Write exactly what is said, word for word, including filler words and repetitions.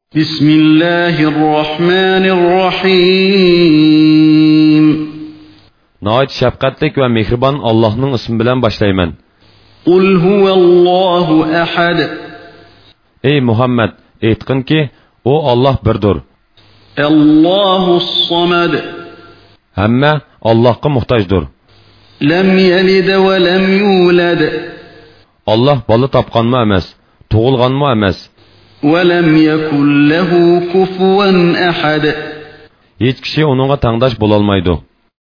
بسم الله الرحمن الرحيم نهايت şefqatlik ve mehriban Allah'ın ismi bilen başlayman. قل هو الله أحد Ey Muhammed, aytqin ki, o Allah birdir. الله الصمد Hamma Allah'a muhtajdır. لم يلد ولم يولد Allah balı tapqanmı emas, tug'ilganmı emas. ولم يكن له كفوا أحد Hech kishi onunğa tangdaş bolalmaydı.